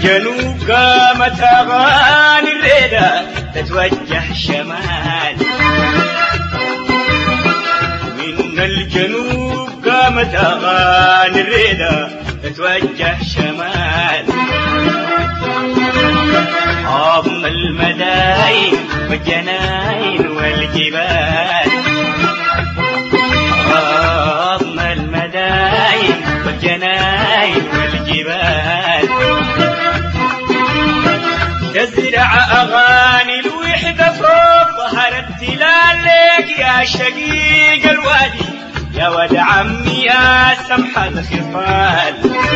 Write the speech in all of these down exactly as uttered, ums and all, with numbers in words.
الجنوب قامت أغاني الليلة تتوجه شمال. من الجنوب قامت أغاني الليلة تتوجه شمال. عظم المداين والجناين والجبال، عظم المداين والجناين والجبال، تزرع أغاني الوحدة فوق ظهر التلال لك يا شقيق الوادي يا ولد عمي يا سمح الخصال.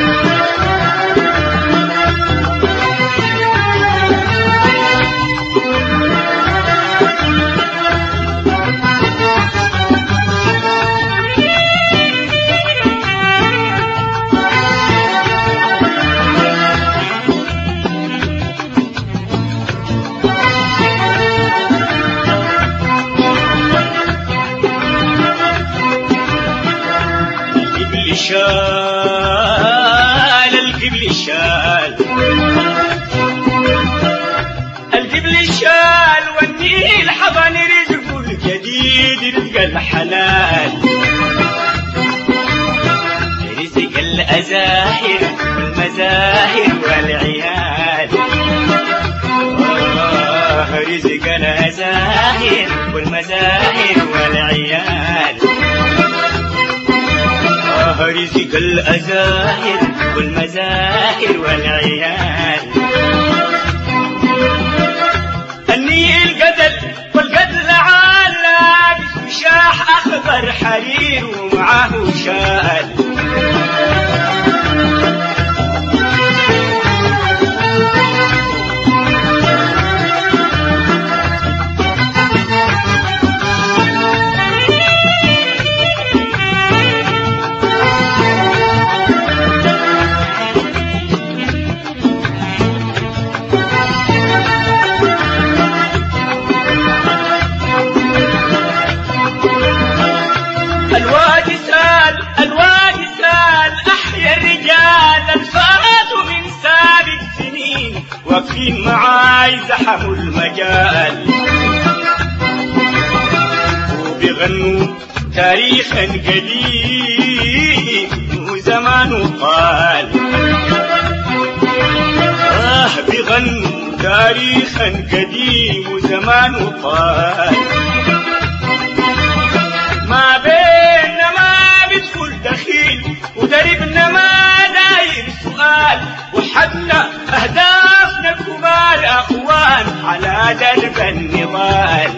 شال القبل شال القبل شال والنيل حضن رزقه الجديد رزق الحلال، رزق الأزاهر والمزاهر والعيال، رزق الأزاهر والمزاهر والعيال، رزق الأزاهر والمزاهر والعيال. النيل قدل والقدل عال لابس وشاح أخضر حرير ومعاه شال، الوادي سال الوادي سال أحيا الرجال الفاتوا من سابق سنين واقفين معاي زحموا المجال، وبيغنوا تاريخا قديم وزمان طال، آه بيغنوا تاريخا قديم وزمان طال، ما بيننا ما بيدخل دخيل ودربنا ما داير سؤال، وحدنا أهدافنا كبار أخوان على درب النضال.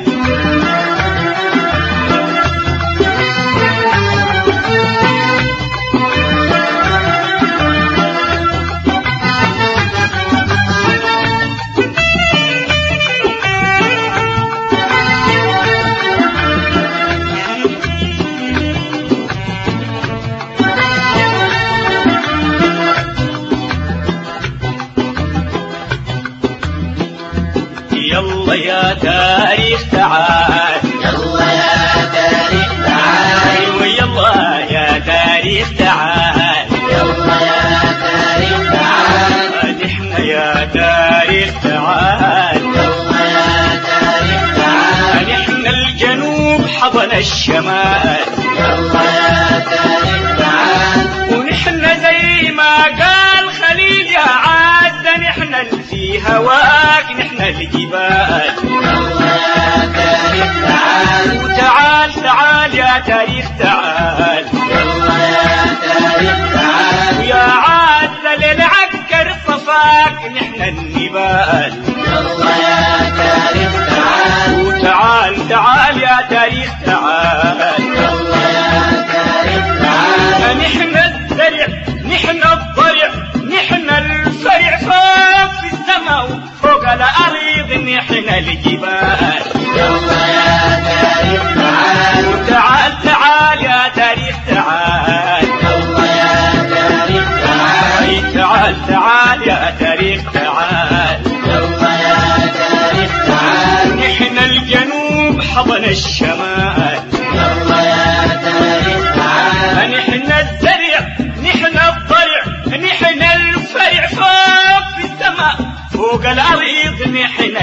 يلا يا تاريخ تعال، يلا يا تاريخ تعال، ويلا يا تاريخ تعال، يلا يا تاريخ تعال، نحن يا تاريخ تعال، يلا يا تاريخ تعال، نحن الجنوب حضن الشمال، يلا يا تاريخ تعال، ونحن زي ما قال خليل يا عاد نحن اللي في هواك نحن الجبال. يلا يا تاريخ تعال، وتعال تعال يا تاريخ تعال، يلا يا تاريخ تعال، ويا عاد للعكر صفاك نحن النبال. يلا يا تاريخ تعال، وتعال تعال يا تاريخ تعال، يلا يا تاريخ تعال، نحن الزرع نحن الضرع نحن الفرع فوق في السماء فوق الأرض نحن الجبال. يلا يا تاريخ تعال، وتعال تعال يا تاريخ تعال، يلا يا تاريخ تعال، تعال تعال يا تاريخ تعال، يلا يا تاريخ تعال، نحن الجنوب حضن الشمال، يلا يا تاريخ تعال، نحن الزرع نحن الضرع نحن الفرع فوق في السماء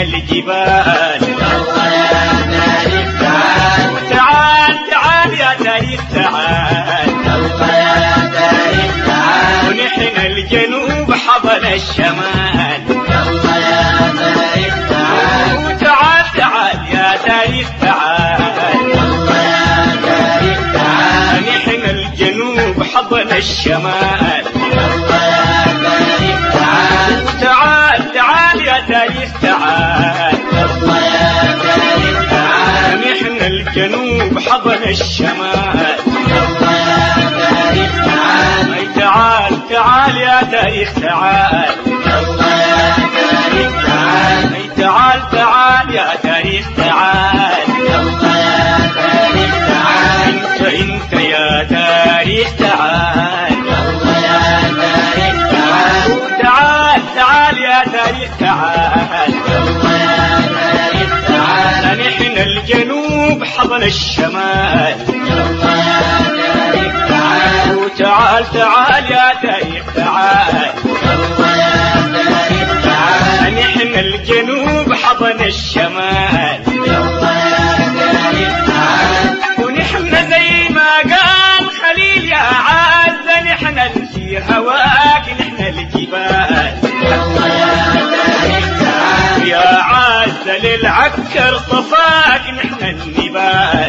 الجبال. يلا يا تاريخ تعال، تعال تعال يا تاريخ تعال، يلا يا تاريخ تعال، ونحن الجنوب حضن الشمال. يلا يا تاريخ تعال، وتعال تعال يا تاريخ تعال، يلا يا تاريخ تعال، نحن الجنوب حضن الشمال. يلا يا تاريخ تعال، تعال تعال يا تاريخ تعال، يلا يا تاريخ تعال، نحن الجنوب حضن الشمال. يلا يا تاريخ تعال، أي تعال تعال يا تاريخ تعال، يلا يا تاريخ تعال، أي تعال تعال يا تاريخ تعال. يلا يا تاريخ تعال، انت انت يا تاريخ تعال، يلا يا تاريخ تعال، تعال تعال يا تاريخ تعال، يلا يا تاريخ تعال، نحن الجنوب حضن الشمال. يلا يا تاريخ تعال، وتعال تعال يا تاريخ تعال، يلا يا تاريخ تعال، نحن الجنوب حضن الشمال. يلا يا تاريخ تعال، ونحن زي ما قال خليل يا عز، نحن نمشي هواك نحن الجبال. يلا يا تاريخ تعال، يا عز للعسكر صفاك نحن النبال.